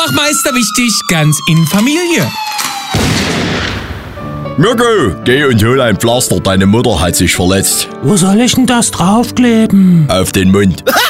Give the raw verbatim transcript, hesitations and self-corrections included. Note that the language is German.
Oberwachmeister wichtig, ganz in Familie. Mirko, geh und hol ein Pflaster, deine Mutter hat sich verletzt. Wo soll ich denn das draufkleben? Auf den Mund.